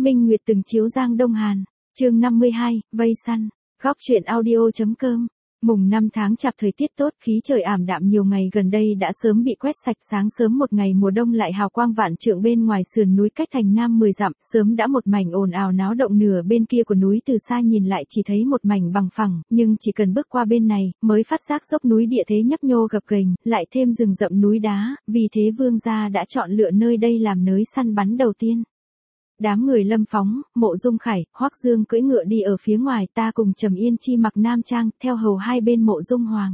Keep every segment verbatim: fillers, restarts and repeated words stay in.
Minh Nguyệt từng chiếu Giang Đông Hàn. Chương năm mươi hai, vây săn. Góc truyện audio.com. Mùng năm tháng Chạp thời tiết tốt, khí trời ảm đạm nhiều ngày gần đây đã sớm bị quét sạch, sáng sớm một ngày mùa đông lại hào quang vạn trượng bên ngoài sườn núi cách thành Nam mười dặm, sớm đã một mảnh ồn ào náo động, nửa bên kia của núi từ xa nhìn lại chỉ thấy một mảnh bằng phẳng, nhưng chỉ cần bước qua bên này, mới phát giác dốc núi địa thế nhấp nhô gập ghềnh, lại thêm rừng rậm núi đá, vì thế Vương gia đã chọn lựa nơi đây làm nơi săn bắn đầu tiên. Đám người Lâm Phóng, Mộ Dung Khải, Hoắc Dương cưỡi ngựa đi ở phía ngoài, ta cùng Trầm Yên Chi mặc nam trang, theo hầu hai bên Mộ Dung Hoàng.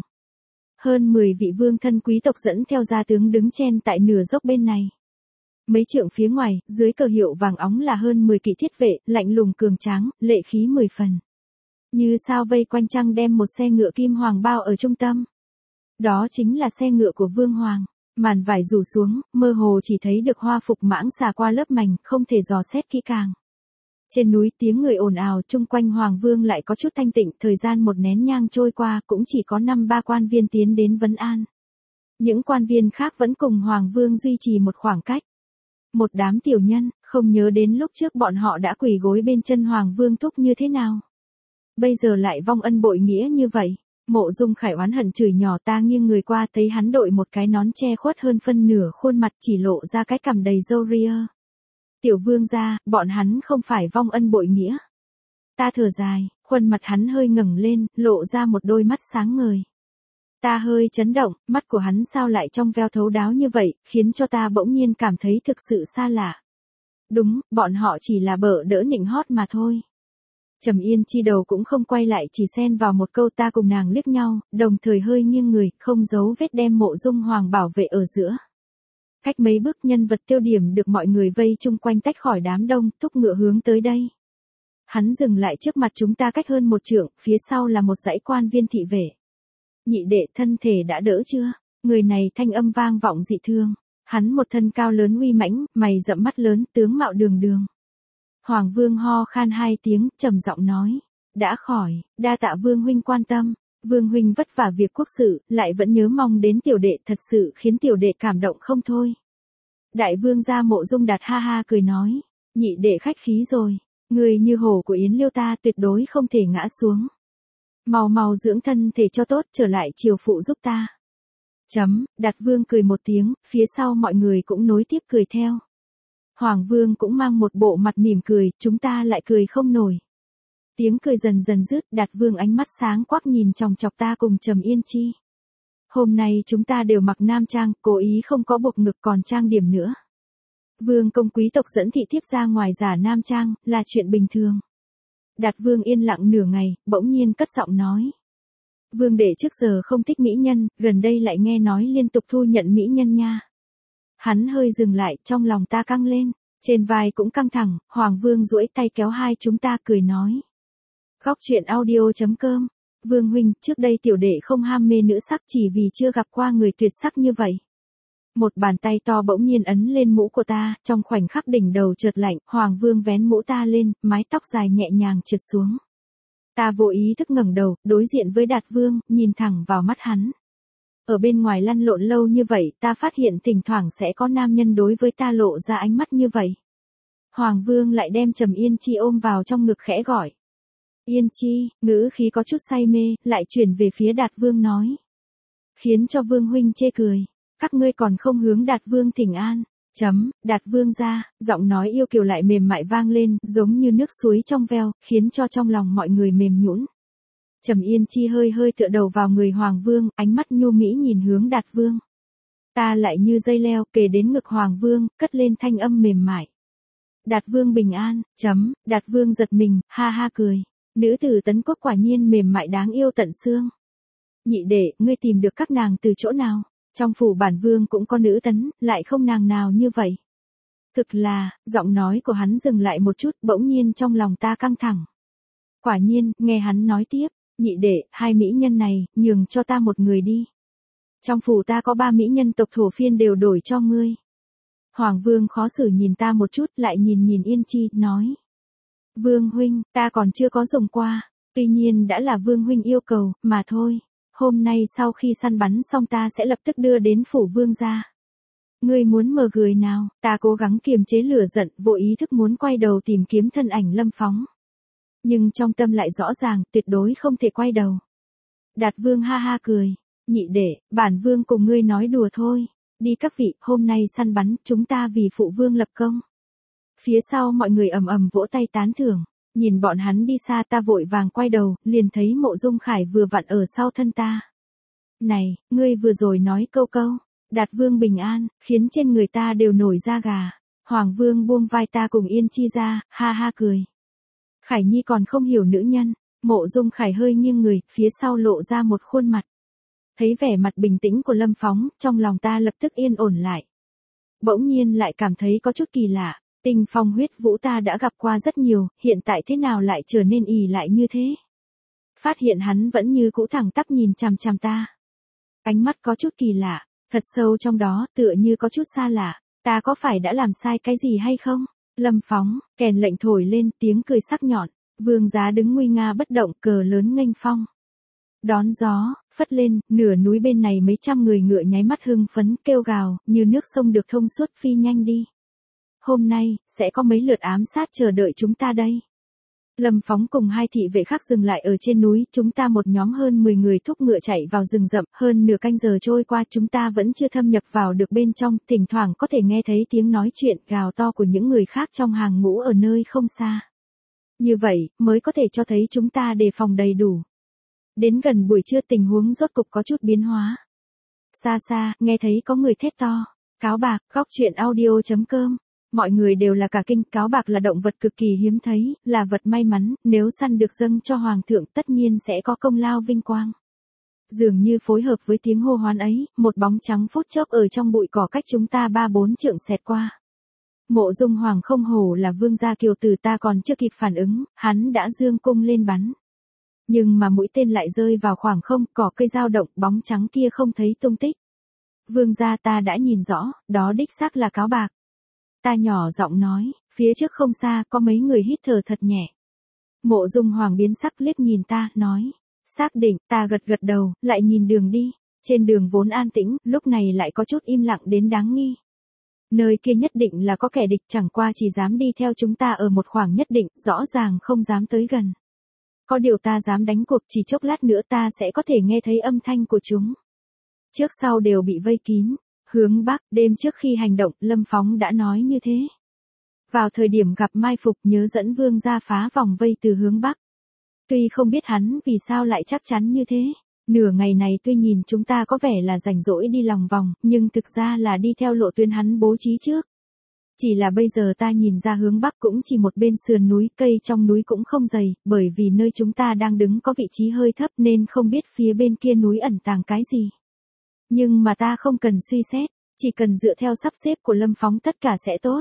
Hơn mười vị vương thân quý tộc dẫn theo gia tướng đứng chen tại nửa dốc bên này. Mấy trượng phía ngoài, dưới cờ hiệu vàng óng là hơn mười kỵ thiết vệ, lạnh lùng cường tráng, lệ khí mười phần. Như sao vây quanh trăng đem một xe ngựa kim hoàng bao ở trung tâm. Đó chính là xe ngựa của Vương Hoàng. Màn vải rủ xuống, mơ hồ chỉ thấy được hoa phục mãng xà qua lớp mành, không thể dò xét kỹ càng. Trên núi tiếng người ồn ào, chung quanh Hoàng Vương lại có chút thanh tịnh, thời gian một nén nhang trôi qua, cũng chỉ có năm ba quan viên tiến đến vấn an. Những quan viên khác vẫn cùng Hoàng Vương duy trì một khoảng cách. Một đám tiểu nhân, không nhớ đến lúc trước bọn họ đã quỳ gối bên chân Hoàng Vương thúc như thế nào. Bây giờ lại vong ân bội nghĩa như vậy. Mộ Dung Khải oán hận chửi nhỏ, ta nghiêng người qua thấy hắn đội một cái nón che khuất hơn phân nửa khuôn mặt, chỉ lộ ra cái cằm đầy râu ria. Tiểu vương gia, bọn hắn không phải vong ân bội nghĩa. Ta thở dài, khuôn mặt hắn hơi ngẩng lên, lộ ra một đôi mắt sáng ngời. Ta hơi chấn động, mắt của hắn sao lại trong veo thấu đáo như vậy, khiến cho ta bỗng nhiên cảm thấy thực sự xa lạ. Đúng, bọn họ chỉ là bợ đỡ nịnh hót mà thôi. Trầm Yên Chi đầu cũng không quay lại, chỉ xen vào một câu, ta cùng nàng liếc nhau, đồng thời hơi nghiêng người, không giấu vết đem Mộ Dung Hoàng bảo vệ ở giữa. Cách mấy bước, nhân vật tiêu điểm được mọi người vây chung quanh tách khỏi đám đông, thúc ngựa hướng tới đây. Hắn dừng lại trước mặt chúng ta cách hơn một trượng, phía sau là một dãy quan viên thị vệ. Nhị đệ, thân thể đã đỡ chưa? Người này thanh âm vang vọng dị thương. Hắn một thân cao lớn uy mãnh, mày rậm mắt lớn, tướng mạo đường đường. Hoàng Vương ho khan hai tiếng, trầm giọng nói, đã khỏi, đa tạ Vương huynh quan tâm. Vương huynh vất vả việc quốc sự, lại vẫn nhớ mong đến tiểu đệ, thật sự khiến tiểu đệ cảm động không thôi. Đại vương gia Mộ Dung Đạt ha ha cười nói, nhị đệ khách khí rồi, người như hổ của Yến Liêu ta tuyệt đối không thể ngã xuống. Mau mau dưỡng thân thể cho tốt, trở lại triều phụ giúp ta. Chấm, Đạt Vương cười một tiếng, phía sau mọi người cũng nối tiếp cười theo. Hoàng Vương cũng mang một bộ mặt mỉm cười, chúng ta lại cười không nổi. Tiếng cười dần dần dứt, Đạt Vương ánh mắt sáng quắc nhìn chòng chọc ta cùng Trầm Yên Chi. Hôm nay chúng ta đều mặc nam trang, cố ý không có buộc ngực còn trang điểm nữa. Vương công quý tộc dẫn thị thiếp ra ngoài giả nam trang, là chuyện bình thường. Đạt Vương yên lặng nửa ngày, bỗng nhiên cất giọng nói. Vương đệ trước giờ không thích mỹ nhân, gần đây lại nghe nói liên tục thu nhận mỹ nhân nha. Hắn hơi dừng lại, trong lòng ta căng lên, trên vai cũng căng thẳng, Hoàng Vương duỗi tay kéo hai chúng ta cười nói. Góc truyện audio.com. Vương huynh, trước đây tiểu đệ không ham mê nữ sắc, chỉ vì chưa gặp qua người tuyệt sắc như vậy. Một bàn tay to bỗng nhiên ấn lên mũ của ta, trong khoảnh khắc đỉnh đầu chợt lạnh, Hoàng Vương vén mũ ta lên, mái tóc dài nhẹ nhàng trượt xuống. Ta vô ý thức ngẩng đầu, đối diện với Đạt Vương, nhìn thẳng vào mắt hắn. Ở bên ngoài lăn lộn lâu như vậy, ta phát hiện thỉnh thoảng sẽ có nam nhân đối với ta lộ ra ánh mắt như vậy. Hoàng Vương lại đem Trầm Yên Chi ôm vào trong ngực khẽ gọi. Yên Chi, ngữ khí có chút say mê, lại chuyển về phía Đạt Vương nói. Khiến cho Vương huynh chê cười, các ngươi còn không hướng Đạt Vương thỉnh an. Chấm, Đạt Vương ra, giọng nói yêu kiều lại mềm mại vang lên, giống như nước suối trong veo, khiến cho trong lòng mọi người mềm nhũn. Trầm Yên Chi hơi hơi tựa đầu vào người Hoàng Vương, ánh mắt nhu mỹ nhìn hướng Đạt Vương. Ta lại như dây leo, kề đến ngực Hoàng Vương, cất lên thanh âm mềm mại. Đạt Vương bình an, chấm, Đạt Vương giật mình, ha ha cười. Nữ tử Tấn Quốc quả nhiên mềm mại đáng yêu tận xương. Nhị đệ, ngươi tìm được các nàng từ chỗ nào? Trong phủ bản vương cũng có nữ tấn, lại không nàng nào như vậy. Thực là, giọng nói của hắn dừng lại một chút, bỗng nhiên trong lòng ta căng thẳng. Quả nhiên, nghe hắn nói tiếp, nhị đệ, hai mỹ nhân này, nhường cho ta một người đi. Trong phủ ta có ba mỹ nhân tộc thổ phiên đều đổi cho ngươi. Hoàng Vương khó xử nhìn ta một chút, lại nhìn nhìn Yên Chi, nói. Vương huynh, ta còn chưa có dùng qua, tuy nhiên đã là Vương huynh yêu cầu, mà thôi. Hôm nay sau khi săn bắn xong ta sẽ lập tức đưa đến phủ vương gia. Ngươi muốn mờ người nào? Ta cố gắng kiềm chế lửa giận, vô ý thức muốn quay đầu tìm kiếm thân ảnh Lâm Phóng. Nhưng trong tâm lại rõ ràng, tuyệt đối không thể quay đầu. Đạt Vương ha ha cười. Nhị đệ, bản Vương cùng ngươi nói đùa thôi. Đi các vị, hôm nay săn bắn, chúng ta vì phụ Vương lập công. Phía sau mọi người ầm ầm vỗ tay tán thưởng. Nhìn bọn hắn đi xa ta vội vàng quay đầu, liền thấy Mộ Dung Khải vừa vặn ở sau thân ta. Này, ngươi vừa rồi nói câu câu. Đạt Vương bình an, khiến trên người ta đều nổi da gà. Hoàng Vương buông vai ta cùng Yên Chi ra, ha ha cười. Khải Nhi còn không hiểu nữ nhân. Mộ Dung Khải hơi nghiêng người, phía sau lộ ra một khuôn mặt. Thấy vẻ mặt bình tĩnh của Lâm Phóng, trong lòng ta lập tức yên ổn lại. Bỗng nhiên lại cảm thấy có chút kỳ lạ. Tinh phong huyết vũ ta đã gặp qua rất nhiều, hiện tại thế nào lại trở nên ì lại như thế? Phát hiện hắn vẫn như cũ thẳng tắp nhìn chằm chằm ta. Ánh mắt có chút kỳ lạ, thật sâu trong đó tựa như có chút xa lạ. Ta có phải đã làm sai cái gì hay không? Lâm Phóng, kèn lệnh thổi lên tiếng cười sắc nhọn. Vương giá đứng nguy nga bất động, cờ lớn nghênh phong. Đón gió, phất lên, nửa núi bên này mấy trăm người ngựa nháy mắt hưng phấn kêu gào, như nước sông được thông suốt phi nhanh đi. Hôm nay, sẽ có mấy lượt ám sát chờ đợi chúng ta đây. Lâm Phóng cùng hai thị vệ khác dừng lại ở trên núi, chúng ta một nhóm hơn mười người thúc ngựa chạy vào rừng rậm, hơn nửa canh giờ trôi qua chúng ta vẫn chưa thâm nhập vào được bên trong, thỉnh thoảng có thể nghe thấy tiếng nói chuyện gào to của những người khác trong hàng ngũ ở nơi không xa. Như vậy, mới có thể cho thấy chúng ta đề phòng đầy đủ. Đến gần buổi trưa tình huống rốt cục có chút biến hóa. Xa xa, nghe thấy có người thét to. Cáo bạc, góc truyện audio chấm com. Mọi người đều là cả kinh, cáo bạc là động vật cực kỳ hiếm thấy, là vật may mắn, nếu săn được dâng cho hoàng thượng tất nhiên sẽ có công lao vinh quang. Dường như phối hợp với tiếng hô hoán ấy, một bóng trắng phút chốc ở trong bụi cỏ cách chúng ta ba bốn trượng xẹt qua. Mộ Dung Hoàng không hổ là vương gia kiều tử, ta còn chưa kịp phản ứng, hắn đã giương cung lên bắn. Nhưng mà mũi tên lại rơi vào khoảng không, cỏ cây dao động, bóng trắng kia không thấy tung tích. Vương gia, ta đã nhìn rõ, đó đích xác là cáo bạc. Ta nhỏ giọng nói, phía trước không xa, có mấy người hít thở thật nhẹ. Mộ Dung Hoàng biến sắc liếc nhìn ta, nói. Xác định, ta gật gật đầu, lại nhìn đường đi. Trên đường vốn an tĩnh, lúc này lại có chút im lặng đến đáng nghi. Nơi kia nhất định là có kẻ địch, chẳng qua chỉ dám đi theo chúng ta ở một khoảng nhất định, rõ ràng không dám tới gần. Có điều ta dám đánh cuộc, chỉ chốc lát nữa ta sẽ có thể nghe thấy âm thanh của chúng. Trước sau đều bị vây kín. Hướng Bắc, đêm trước khi hành động, Lâm Phóng đã nói như thế. Vào thời điểm gặp mai phục, nhớ dẫn vương ra phá vòng vây từ hướng Bắc. Tuy không biết hắn vì sao lại chắc chắn như thế. Nửa ngày này tuy nhìn chúng ta có vẻ là rảnh rỗi đi lòng vòng, nhưng thực ra là đi theo lộ tuyến hắn bố trí trước. Chỉ là bây giờ ta nhìn ra hướng Bắc cũng chỉ một bên sườn núi, cây trong núi cũng không dày, bởi vì nơi chúng ta đang đứng có vị trí hơi thấp nên không biết phía bên kia núi ẩn tàng cái gì. Nhưng mà ta không cần suy xét, chỉ cần dựa theo sắp xếp của Lâm Phóng tất cả sẽ tốt.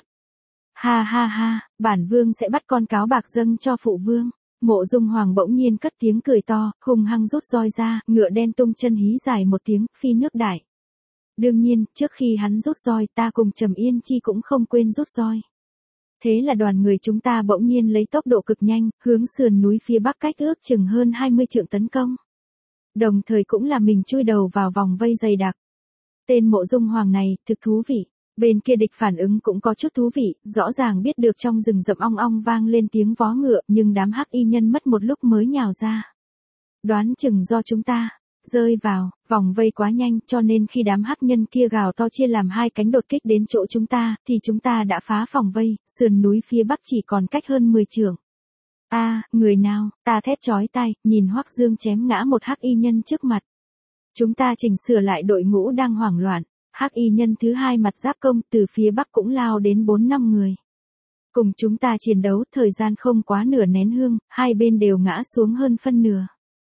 Ha ha ha, bản vương sẽ bắt con cáo bạc dâng cho phụ vương. Mộ Dung Hoàng bỗng nhiên cất tiếng cười to, hung hăng rút roi ra, ngựa đen tung chân hí dài một tiếng, phi nước đại. Đương nhiên, trước khi hắn rút roi, ta cùng Trầm Yên Chi cũng không quên rút roi. Thế là đoàn người chúng ta bỗng nhiên lấy tốc độ cực nhanh, hướng sườn núi phía bắc cách ước chừng hơn hai mươi trượng tấn công. Đồng thời cũng là mình chui đầu vào vòng vây dày đặc. Tên Mộ Dung Hoàng này, thực thú vị. Bên kia địch phản ứng cũng có chút thú vị, rõ ràng biết được trong rừng rậm ong ong vang lên tiếng vó ngựa, nhưng đám hắc y nhân mất một lúc mới nhào ra. Đoán chừng do chúng ta rơi vào vòng vây quá nhanh, cho nên khi đám hắc nhân kia gào to chia làm hai cánh đột kích đến chỗ chúng ta, thì chúng ta đã phá phòng vây, sườn núi phía bắc chỉ còn cách hơn mười trượng. A, à, người nào? Ta thét chói tai, nhìn Hoắc Dương chém ngã một hắc y nhân trước mặt. Chúng ta chỉnh sửa lại đội ngũ đang hoảng loạn. Hắc y nhân thứ hai mặt giáp công từ phía bắc cũng lao đến bốn năm người. Cùng chúng ta chiến đấu, thời gian không quá nửa nén hương, hai bên đều ngã xuống hơn phân nửa.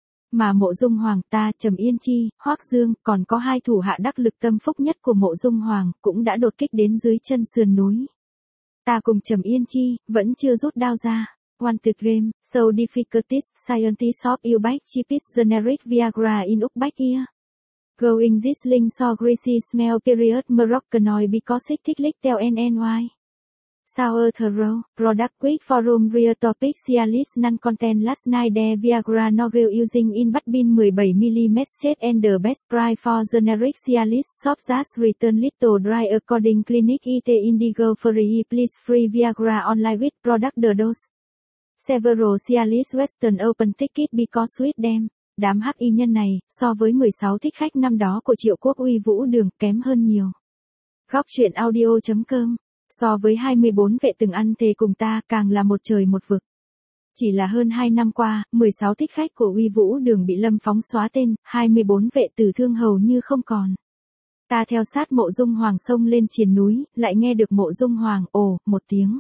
Mà Mộ Dung Hoàng, ta, Trầm Yên Chi, Hoắc Dương, còn có hai thủ hạ đắc lực tâm phúc nhất của Mộ Dung Hoàng, cũng đã đột kích đến dưới chân sườn núi. Ta cùng Trầm Yên Chi, vẫn chưa rút đao ra. Wanted game, so difficulties, scientists of Ubike cheapest generic Viagra in Uzbekistan. Going this link so greasy smell period Moroccanoid because it ticklick tell N N Y. Southern Product Quick Forum Real Topic Cialis Non-Content Last Night The Viagra Novel Using in Batbin seventeen millimeter Set and the Best Price for Generic Cialis Shop Just Return Little Dry According Clinic it Indigo Free Please Free Viagra Online with Product The Dose Several Cialis Western Open Ticket Because with them. Đám hắc y nhân này, so với mười sáu thích khách năm đó của Triệu Quốc Uy Vũ Đường, kém hơn nhiều. Góc truyện audio chấm com. So với hai mươi bốn vệ từng ăn thề cùng ta, càng là một trời một vực. Chỉ là hơn hai năm qua, mười sáu thích khách của Uy Vũ Đường bị Lâm Phóng xóa tên, hai mươi bốn vệ tử thương hầu như không còn. Ta theo sát Mộ Dung Hoàng xông lên triền núi, lại nghe được Mộ Dung Hoàng ồ một tiếng.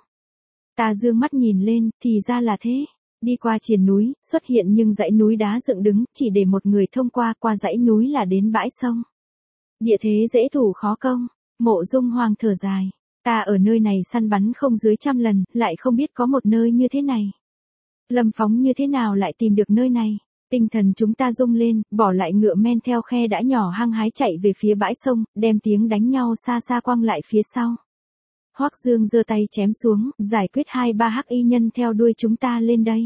Ta dương mắt nhìn lên, thì ra là thế. Đi qua triền núi, xuất hiện nhưng dãy núi đá dựng đứng, chỉ để một người thông qua, qua dãy núi là đến bãi sông. Địa thế dễ thủ khó công, Mộ Dung Hoàng thở dài. Ta ở nơi này săn bắn không dưới trăm lần, lại không biết có một nơi như thế này. Lâm Phóng như thế nào lại tìm được nơi này? Tinh thần chúng ta rung lên, bỏ lại ngựa men theo khe đã nhỏ hăng hái chạy về phía bãi sông, đem tiếng đánh nhau xa xa quăng lại phía sau. Hoắc Dương giơ tay chém xuống, giải quyết hai ba hắc y nhân theo đuôi chúng ta lên đây.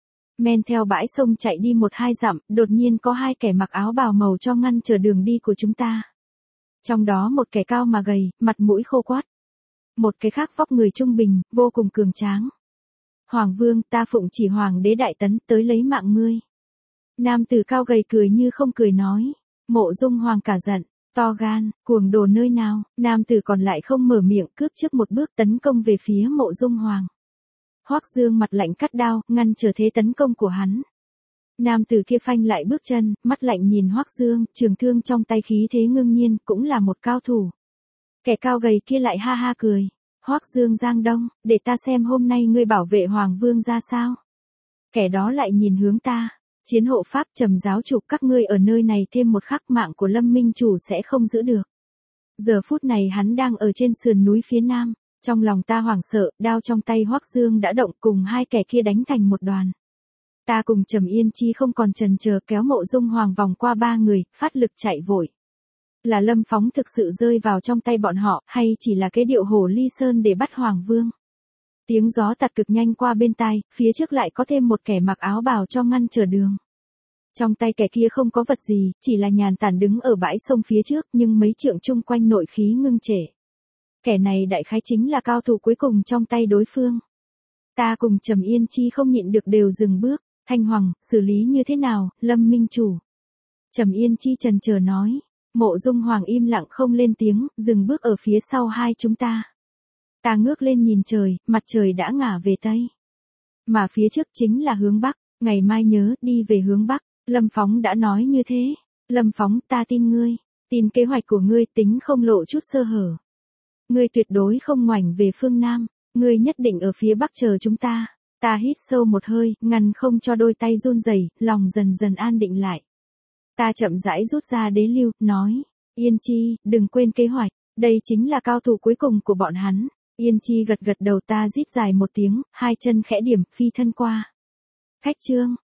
Men theo bãi sông chạy đi một hai dặm, đột nhiên có hai kẻ mặc áo bào màu cho ngăn trở đường đi của chúng ta. Trong đó một kẻ cao mà gầy, mặt mũi khô quắt. Một cái khác vóc người trung bình, vô cùng cường tráng. Hoàng Vương, ta phụng chỉ Hoàng đế Đại Tấn, tới lấy mạng ngươi. Nam tử cao gầy cười như không cười nói. Mộ Dung Hoàng cả giận, to gan, cuồng đồ nơi nào, nam tử còn lại không mở miệng, cướp trước một bước tấn công về phía Mộ Dung Hoàng. Hoắc Dương mặt lạnh cắt đao, ngăn trở thế tấn công của hắn. Nam tử kia phanh lại bước chân, mắt lạnh nhìn Hoắc Dương, trường thương trong tay khí thế ngưng nhiên, cũng là một cao thủ. Kẻ cao gầy kia lại ha ha cười. Hoắc Dương Giang Đông, để ta xem hôm nay ngươi bảo vệ Hoàng Vương ra sao. Kẻ đó lại nhìn hướng ta. Chiến hộ pháp trầm giáo chủ, các ngươi ở nơi này thêm một khắc mạng của Lâm Minh Chủ sẽ không giữ được. Giờ phút này hắn đang ở trên sườn núi phía nam. Trong lòng ta hoảng sợ, đao trong tay Hoắc Dương đã động, cùng hai kẻ kia đánh thành một đoàn. Ta cùng Trầm Yên Chi không còn chần chờ, kéo Mộ Dung Hoàng vòng qua ba người, phát lực chạy vội. Là Lâm Phóng thực sự rơi vào trong tay bọn họ, hay chỉ là cái điệu hổ ly sơn để bắt Hoàng Vương? Tiếng gió tạt cực nhanh qua bên tai, phía trước lại có thêm một kẻ mặc áo bào cho ngăn trở đường. Trong tay kẻ kia không có vật gì, chỉ là nhàn tản đứng ở bãi sông phía trước, nhưng mấy trượng chung quanh nội khí ngưng trệ. Kẻ này đại khái chính là cao thủ cuối cùng trong tay đối phương. Ta cùng Trầm Yên Chi không nhịn được đều dừng bước. Thanh Hoàng, xử lý như thế nào, Lâm Minh Chủ? Trầm Yên Chi chần chờ nói. Mộ Dung Hoàng im lặng không lên tiếng, dừng bước ở phía sau hai chúng ta. Ta ngước lên nhìn trời, mặt trời đã ngả về Tây. Mà phía trước chính là hướng Bắc, ngày mai nhớ đi về hướng Bắc. Lâm Phóng đã nói như thế. Lâm Phóng, ta tin ngươi, tin kế hoạch của ngươi, tính không lộ chút sơ hở. Ngươi tuyệt đối không ngoảnh về phương Nam, ngươi nhất định ở phía Bắc chờ chúng ta. Ta hít sâu một hơi, ngăn không cho đôi tay run rẩy, lòng dần dần an định lại. Ta chậm rãi rút ra đế lưu, nói, Yên Chi, đừng quên kế hoạch, đây chính là cao thủ cuối cùng của bọn hắn. Yên Chi gật gật đầu, ta rít dài một tiếng, hai chân khẽ điểm, phi thân qua. Khách trương,